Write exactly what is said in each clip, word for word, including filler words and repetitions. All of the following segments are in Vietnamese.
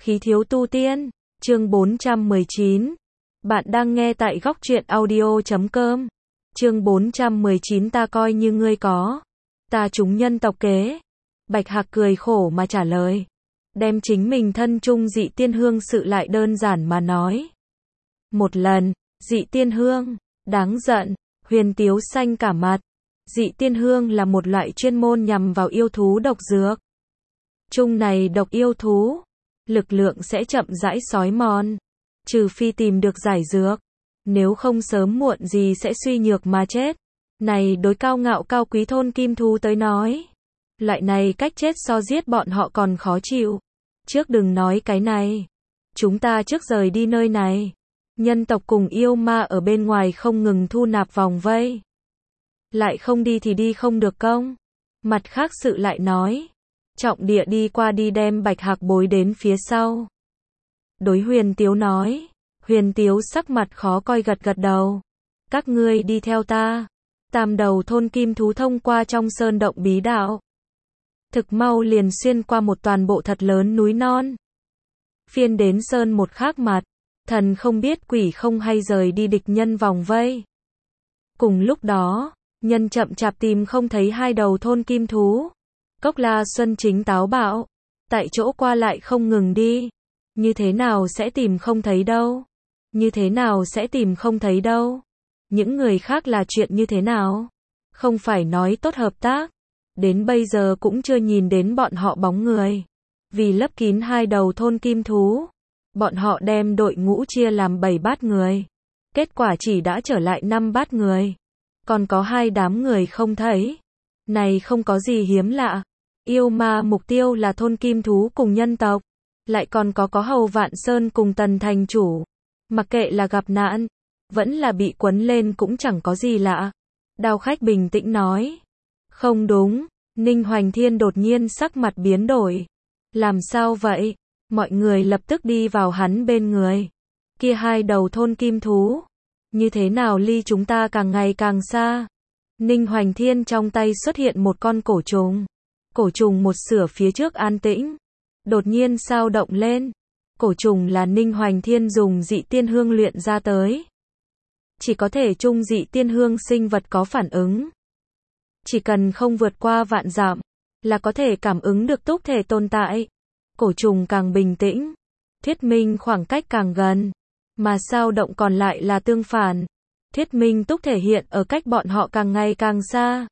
Khí thiếu tu tiên, chương bốn trăm mười chín. Bạn đang nghe tại góc truyện audio chấm com. Chương bốn trăm mười chín ta coi như ngươi có. Ta chúng nhân tộc kế. Bạch Hạc cười khổ mà trả lời. Đem chính mình thân chung dị tiên hương sự lại đơn giản mà nói. Một lần, dị tiên hương, đáng giận, Huyền Tiếu xanh cả mặt. Dị tiên hương là một loại chuyên môn nhằm vào yêu thú độc dược. Chung này độc yêu thú, lực lượng sẽ chậm rãi xói mòn, trừ phi tìm được giải dược, nếu không sớm muộn gì sẽ suy nhược mà chết. Này đối cao ngạo cao quý thôn kim thú tới nói, loại này cách chết so giết bọn họ còn khó chịu. Trước đừng nói cái này, chúng ta trước rời đi nơi này. Nhân tộc cùng yêu ma ở bên ngoài không ngừng thu nạp vòng vây. Lại không đi thì đi không được công. Mặt khác sự lại nói, trọng địa đi qua đi đem Bạch Hạc bối đến phía sau. Đối Huyền Tiếu nói, Huyền Tiếu sắc mặt khó coi gật gật đầu. Các ngươi đi theo ta. Tam đầu thôn kim thú thông qua trong sơn động bí đạo. Thực mau liền xuyên qua một toàn bộ thật lớn núi non. Phiên đến sơn một khác mặt, thần không biết quỷ không hay rời đi địch nhân vòng vây. Cùng lúc đó, nhân chậm chạp tìm không thấy hai đầu thôn kim thú. Cốc La Xuân chính táo bạo, tại chỗ qua lại không ngừng đi. Như thế nào sẽ tìm không thấy đâu? Như thế nào sẽ tìm không thấy đâu? Những người khác là chuyện như thế nào? Không phải nói tốt hợp tác, đến bây giờ cũng chưa nhìn đến bọn họ bóng người. Vì lấp kín hai đầu thôn kim thú, bọn họ đem đội ngũ chia làm bảy bát người. Kết quả chỉ đã trở lại năm bát người. Còn có hai đám người không thấy. Này không có gì hiếm lạ. Yêu ma mục tiêu là thôn kim thú cùng nhân tộc. Lại còn có có Hầu Vạn Sơn cùng Tần thành chủ. Mặc kệ là gặp nạn, vẫn là bị quấn lên cũng chẳng có gì lạ. Đao khách bình tĩnh nói. Không đúng, Ninh Hoành Thiên đột nhiên sắc mặt biến đổi. Làm sao vậy? Mọi người lập tức đi vào hắn bên người. Kia hai đầu thôn kim thú, như thế nào ly chúng ta càng ngày càng xa? Ninh Hoành Thiên trong tay xuất hiện một con cổ trùng. Cổ trùng một sửa phía trước an tĩnh, đột nhiên sao động lên. Cổ trùng là Ninh Hoành Thiên dùng dị tiên hương luyện ra tới. Chỉ có thể chung dị tiên hương sinh vật có phản ứng. Chỉ cần không vượt qua vạn dặm, là có thể cảm ứng được túc thể tồn tại. Cổ trùng càng bình tĩnh, thuyết minh khoảng cách càng gần. Mà sao động còn lại là tương phản. Thuyết minh túc thể hiện ở cách bọn họ càng ngày càng xa.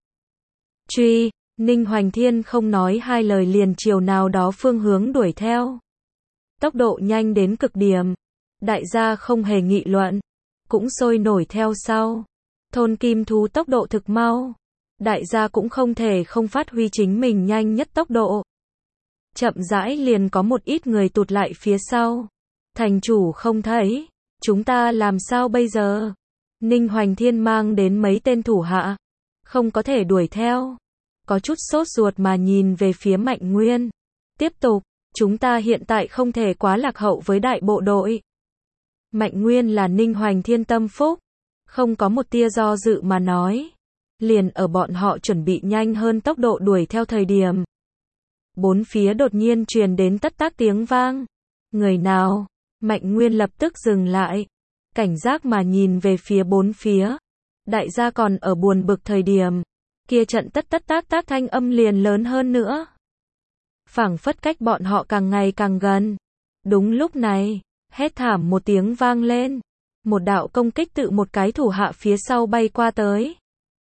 Truy, Ninh Hoành Thiên không nói hai lời liền chiều nào đó phương hướng đuổi theo. Tốc độ nhanh đến cực điểm. Đại gia không hề nghị luận, cũng sôi nổi theo sau. Thôn kim thú tốc độ thực mau. Đại gia cũng không thể không phát huy chính mình nhanh nhất tốc độ. Chậm rãi liền có một ít người tụt lại phía sau. Thành chủ không thấy, chúng ta làm sao bây giờ? Ninh Hoành Thiên mang đến mấy tên thủ hạ, không có thể đuổi theo. Có chút sốt ruột mà nhìn về phía Mạnh Nguyên. Tiếp tục, chúng ta hiện tại không thể quá lạc hậu với đại bộ đội. Mạnh Nguyên là Ninh Hoành Thiên tâm phúc, không có một tia do dự mà nói. Liền ở bọn họ chuẩn bị nhanh hơn tốc độ đuổi theo thời điểm. Bốn phía đột nhiên truyền đến tất tác tiếng vang. Người nào? Mạnh Nguyên lập tức dừng lại. Cảnh giác mà nhìn về phía bốn phía. Đại gia còn ở buồn bực thời điểm. Kia trận tất tất tác tác thanh âm liền lớn hơn nữa. Phảng phất cách bọn họ càng ngày càng gần. Đúng lúc này, hét thảm một tiếng vang lên. Một đạo công kích tự một cái thủ hạ phía sau bay qua tới.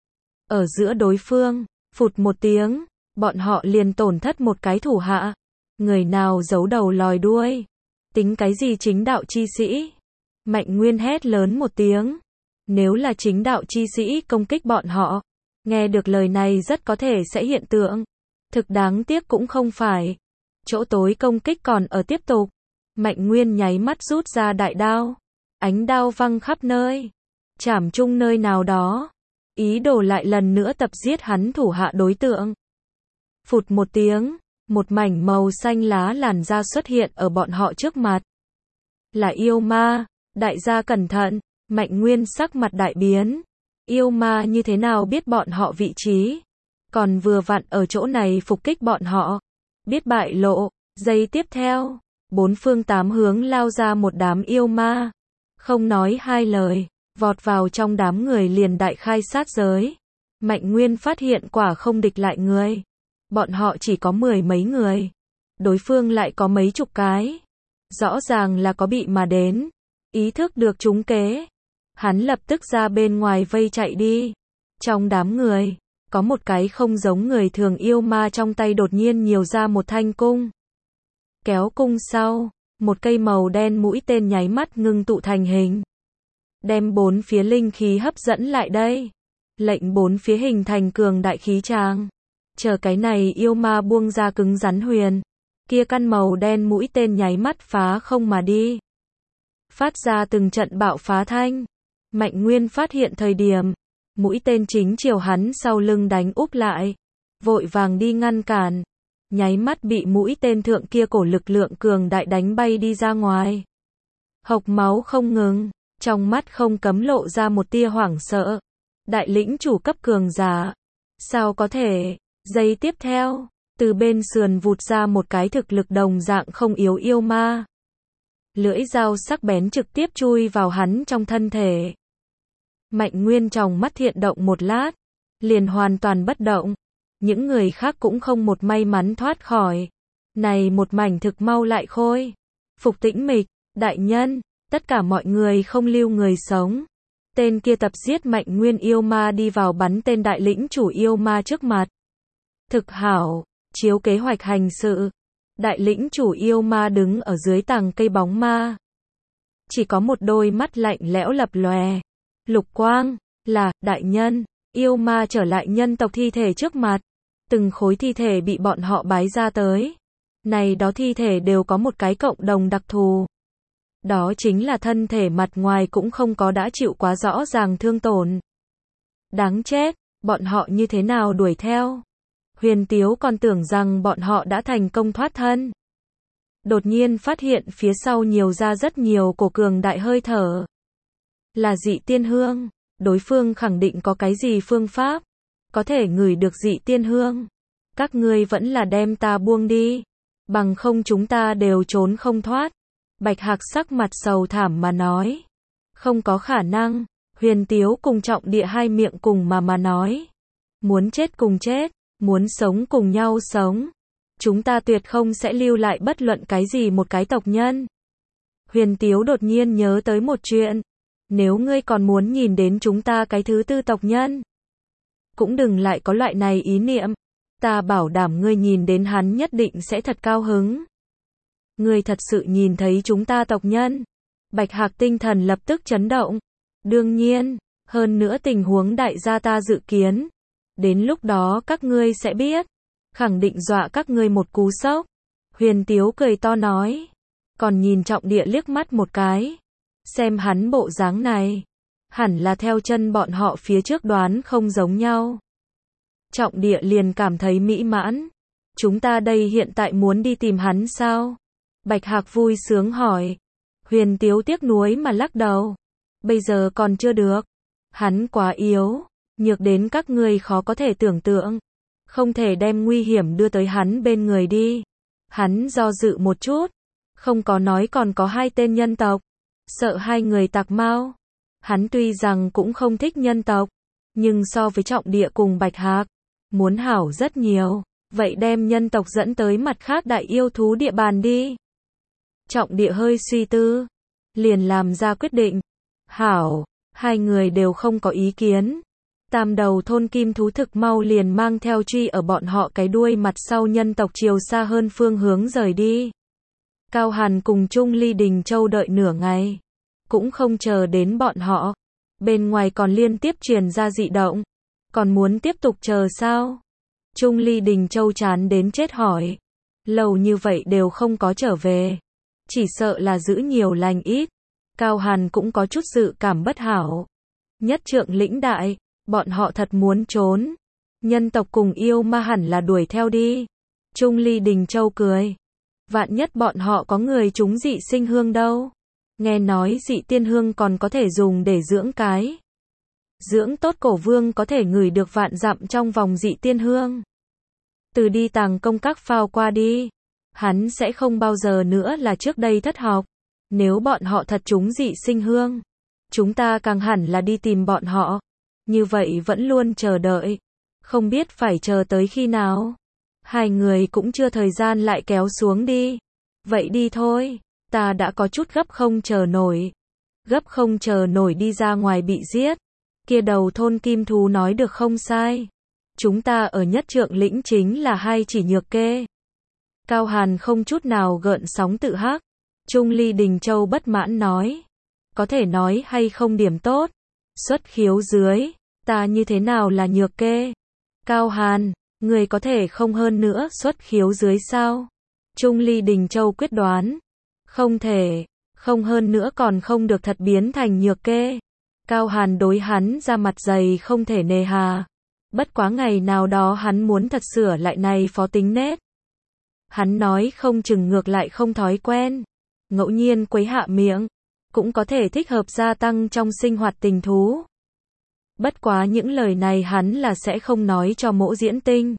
Ở giữa đối phương, phụt một tiếng, bọn họ liền tổn thất một cái thủ hạ. Người nào giấu đầu lòi đuôi? Tính cái gì chính đạo chi sĩ? Mạnh Nguyên hét lớn một tiếng. Nếu là chính đạo chi sĩ công kích bọn họ, nghe được lời này rất có thể sẽ hiện tượng. Thực đáng tiếc cũng không phải. Chỗ tối công kích còn ở tiếp tục. Mạnh Nguyên nháy mắt rút ra đại đao. Ánh đao văng khắp nơi. Chảm chung nơi nào đó. Ý đồ lại lần nữa tập giết hắn thủ hạ đối tượng. Phụt một tiếng, một mảnh màu xanh lá làn da xuất hiện ở bọn họ trước mặt. Là yêu ma, đại gia cẩn thận, Mạnh Nguyên sắc mặt đại biến. Yêu ma như thế nào biết bọn họ vị trí? Còn vừa vặn ở chỗ này phục kích bọn họ. Biết bại lộ, giây tiếp theo, bốn phương tám hướng lao ra một đám yêu ma. Không nói hai lời, vọt vào trong đám người liền đại khai sát giới. Mạnh Nguyên phát hiện quả không địch lại người. Bọn họ chỉ có mười mấy người. Đối phương lại có mấy chục cái. Rõ ràng là có bị mà đến. Ý thức được trúng kế. Hắn lập tức ra bên ngoài vây chạy đi. Trong đám người, có một cái không giống người thường yêu ma trong tay đột nhiên nhiều ra một thanh cung. Kéo cung sau, một cây màu đen mũi tên nháy mắt ngưng tụ thành hình. Đem bốn phía linh khí hấp dẫn lại đây. Lệnh bốn phía hình thành cường đại khí tràng. Chờ cái này yêu ma buông ra cứng rắn huyền. Kia căn màu đen mũi tên nháy mắt phá không mà đi. Phát ra từng trận bạo phá thanh. Mạnh Nguyên phát hiện thời điểm. Mũi tên chính chiều hắn sau lưng đánh úp lại. Vội vàng đi ngăn cản. Nháy mắt bị mũi tên thượng kia cổ lực lượng cường đại đánh bay đi ra ngoài. Hộc máu không ngừng. Trong mắt không cấm lộ ra một tia hoảng sợ. Đại lĩnh chủ cấp cường giả. Sao có thể? Giây tiếp theo, từ bên sườn vụt ra một cái thực lực đồng dạng không yếu yêu ma. Lưỡi dao sắc bén trực tiếp chui vào hắn trong thân thể. Mạnh Nguyên trong mắt thiện động một lát, liền hoàn toàn bất động. Những người khác cũng không một may mắn thoát khỏi. Này một mảnh thực mau lại khôi. Phục tĩnh mịch, đại nhân, tất cả mọi người không lưu người sống. Tên kia tập giết Mạnh Nguyên yêu ma đi vào bắn tên đại lĩnh chủ yêu ma trước mặt. Thực hảo, chiếu kế hoạch hành sự. Đại lĩnh chủ yêu ma đứng ở dưới tàng cây bóng ma. Chỉ có một đôi mắt lạnh lẽo lập lòe. Lục quang, là, đại nhân, yêu ma trở lại nhân tộc thi thể trước mặt. Từng khối thi thể bị bọn họ bái ra tới. Này đó thi thể đều có một cái cộng đồng đặc thù. Đó chính là thân thể mặt ngoài cũng không có đã chịu quá rõ ràng thương tổn. Đáng chết, bọn họ như thế nào đuổi theo? Huyền Tiếu còn tưởng rằng bọn họ đã thành công thoát thân. Đột nhiên phát hiện phía sau nhiều ra rất nhiều cổ cường đại hơi thở. Là dị tiên hương, đối phương khẳng định có cái gì phương pháp, có thể ngửi được dị tiên hương. Các ngươi vẫn là đem ta buông đi, bằng không chúng ta đều trốn không thoát. Bạch Hạc sắc mặt sầu thảm mà nói. Không có khả năng, Huyền Tiếu cùng Trọng Địa hai miệng cùng mà mà nói. Muốn chết cùng chết, muốn sống cùng nhau sống. Chúng ta tuyệt không sẽ lưu lại bất luận cái gì một cái tộc nhân. Huyền Tiếu đột nhiên nhớ tới một chuyện. Nếu ngươi còn muốn nhìn đến chúng ta cái thứ tư tộc nhân, cũng đừng lại có loại này ý niệm. Ta bảo đảm ngươi nhìn đến hắn nhất định sẽ thật cao hứng. Ngươi thật sự nhìn thấy chúng ta tộc nhân. Bạch Hạc tinh thần lập tức chấn động. Đương nhiên, hơn nữa tình huống đại gia ta dự kiến. Đến lúc đó các ngươi sẽ biết. Khẳng định dọa các ngươi một cú sốc. Huyền Tiếu cười to nói. Còn nhìn Trọng Địa liếc mắt một cái. Xem hắn bộ dáng này. Hẳn là theo chân bọn họ phía trước đoán không giống nhau. Trọng Địa liền cảm thấy mỹ mãn. Chúng ta đây hiện tại muốn đi tìm hắn sao? Bạch Hạc vui sướng hỏi. Huyền Tiếu tiếc nuối mà lắc đầu. Bây giờ còn chưa được. Hắn quá yếu, nhược đến các ngươi khó có thể tưởng tượng. Không thể đem nguy hiểm đưa tới hắn bên người đi. Hắn do dự một chút. Không có nói còn có hai tên nhân tộc. Sợ hai người tạc mau. Hắn tuy rằng cũng không thích nhân tộc. Nhưng so với Trọng Địa cùng Bạch Hạc, muốn hảo rất nhiều. Vậy đem nhân tộc dẫn tới mặt khác đại yêu thú địa bàn đi. Trọng Địa hơi suy tư. Liền làm ra quyết định. Hảo, hai người đều không có ý kiến. Tam đầu thôn kim thú thực mau liền mang theo truy ở bọn họ cái đuôi mặt sau nhân tộc chiều xa hơn phương hướng rời đi. Cao Hàn cùng Trung Ly Đình Châu đợi nửa ngày. Cũng không chờ đến bọn họ. Bên ngoài còn liên tiếp truyền ra dị động. Còn muốn tiếp tục chờ sao? Trung Ly Đình Châu chán đến chết hỏi. Lâu như vậy đều không có trở về. Chỉ sợ là giữ nhiều lành ít. Cao Hàn cũng có chút dự cảm bất hảo. Nhất trượng lĩnh đại, bọn họ thật muốn trốn. Nhân tộc cùng yêu ma hẳn là đuổi theo đi. Trung Ly Đình Châu cười. Vạn nhất bọn họ có người trúng dị sinh hương đâu. Nghe nói dị tiên hương còn có thể dùng để dưỡng cái. Dưỡng tốt cổ vương có thể ngửi được vạn dặm trong vòng dị tiên hương. Từ đi tàng công các phao qua đi. hắn sẽ không bao giờ nữa là trước đây thất học. Nếu bọn họ thật trúng dị sinh hương, chúng ta càng hẳn là đi tìm bọn họ. Như vậy vẫn luôn chờ đợi. Không biết phải chờ tới khi nào. Hai người cũng chưa thời gian lại kéo xuống đi. Vậy đi thôi, ta đã có chút gấp không chờ nổi. Gấp không chờ nổi đi ra ngoài bị giết. Kia đầu thôn kim thú nói được không sai. Chúng ta ở nhất trượng lĩnh chính là hai chỉ nhược kê. Cao Hàn không chút nào gợn sóng tự hắc. Trung Ly Đình Châu bất mãn nói. Có thể nói hay không điểm tốt. Xuất khiếu dưới, ta như thế nào là nhược kê? Cao Hàn, người có thể không hơn nữa xuất khiếu dưới sao? Trung Ly Đình Châu quyết đoán. Không thể, không hơn nữa còn không được thật biến thành nhược kê. Cao Hàn đối hắn ra mặt dày không thể nề hà. Bất quá ngày nào đó hắn muốn thật sửa lại này phó tính nết. Hắn nói không chừng ngược lại không thói quen. Ngẫu nhiên quấy hạ miệng. Cũng có thể thích hợp gia tăng trong sinh hoạt tình thú. Bất quá những lời này hắn là sẽ không nói cho Mỗ Diễn Tinh.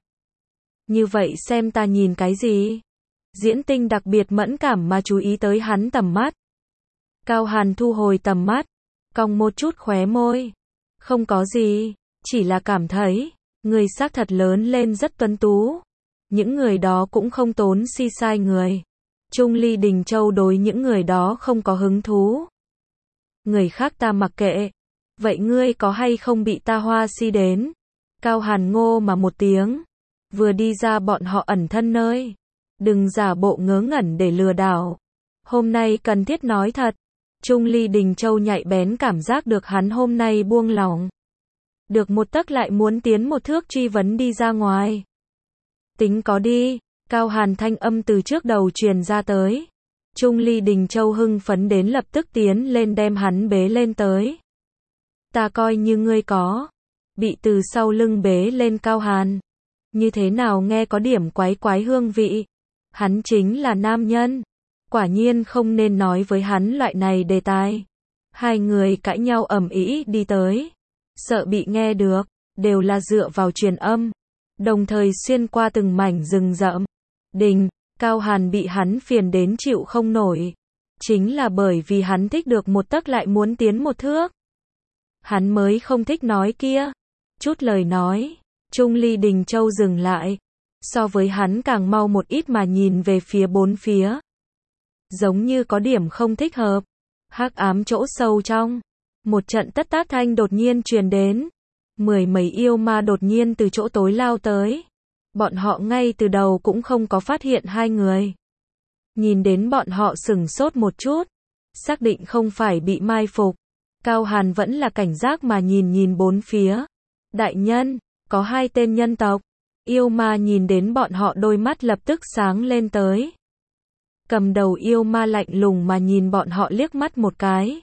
Như vậy xem ta nhìn cái gì? Diễn Tinh đặc biệt mẫn cảm mà chú ý tới hắn tầm mắt. Cao Hàn thu hồi tầm mắt, cong một chút khóe môi. Không có gì, chỉ là cảm thấy, người xác thật lớn lên rất tuấn tú. Những người đó cũng không tốn si sai người. Trung Ly Đình Châu đối những người đó không có hứng thú. Người khác ta mặc kệ. Vậy ngươi có hay không bị ta hoa si đến? Cao Hàn ngô mà một tiếng. Vừa đi ra bọn họ ẩn thân nơi. Đừng giả bộ ngớ ngẩn để lừa đảo. Hôm nay cần thiết nói thật. Trung Ly Đình Châu nhạy bén cảm giác được hắn hôm nay buông lỏng. Được một tấc lại muốn tiến một thước truy vấn đi ra ngoài. Tính có đi. Cao Hàn thanh âm từ trước đầu truyền ra tới. Trung Ly Đình Châu hưng phấn đến lập tức tiến lên đem hắn bế lên tới. Ta coi như ngươi có. Bị từ sau lưng bế lên Cao Hàn. Như thế nào nghe có điểm quái quái hương vị. Hắn chính là nam nhân. Quả nhiên không nên nói với hắn loại này đề tài. Hai người cãi nhau ầm ĩ đi tới. Sợ bị nghe được. Đều là dựa vào truyền âm. Đồng thời xuyên qua từng mảnh rừng rậm. Đình, Cao Hàn bị hắn phiền đến chịu không nổi. Chính là bởi vì hắn thích được một tấc lại muốn tiến một thước. Hắn mới không thích nói kia. Chút lời nói. Trung Ly Đình Châu dừng lại. So với hắn càng mau một ít mà nhìn về phía bốn phía. Giống như có điểm không thích hợp. Hắc ám chỗ sâu trong. Một trận tất tác thanh đột nhiên truyền đến. Mười mấy yêu ma đột nhiên từ chỗ tối lao tới. Bọn họ ngay từ đầu cũng không có phát hiện hai người. Nhìn đến bọn họ sửng sốt một chút. Xác định không phải bị mai phục. Cao Hàn vẫn là cảnh giác mà nhìn nhìn bốn phía. Đại nhân, có hai tên nhân tộc. Yêu ma nhìn đến bọn họ đôi mắt lập tức sáng lên tới. Cầm đầu yêu ma lạnh lùng mà nhìn bọn họ liếc mắt một cái.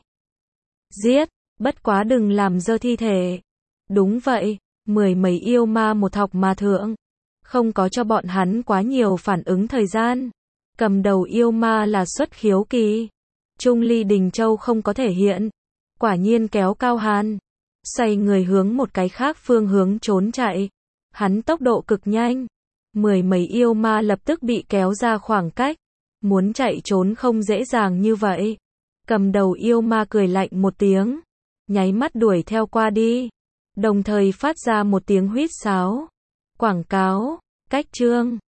Giết, bất quá đừng làm dơ thi thể. Đúng vậy, mười mấy yêu ma một học mà thượng. Không có cho bọn hắn quá nhiều phản ứng thời gian. Cầm đầu yêu ma là xuất khiếu kỳ. Trung Ly Đình Châu không có thể hiện. Quả nhiên kéo Cao Hàn. Xoay người hướng một cái khác phương hướng trốn chạy. Hắn tốc độ cực nhanh. Mười mấy yêu ma lập tức bị kéo ra khoảng cách. Muốn chạy trốn không dễ dàng như vậy. Cầm đầu yêu ma cười lạnh một tiếng. Nháy mắt đuổi theo qua đi. Đồng thời phát ra một tiếng huýt sáo. Quảng cáo, cách chương.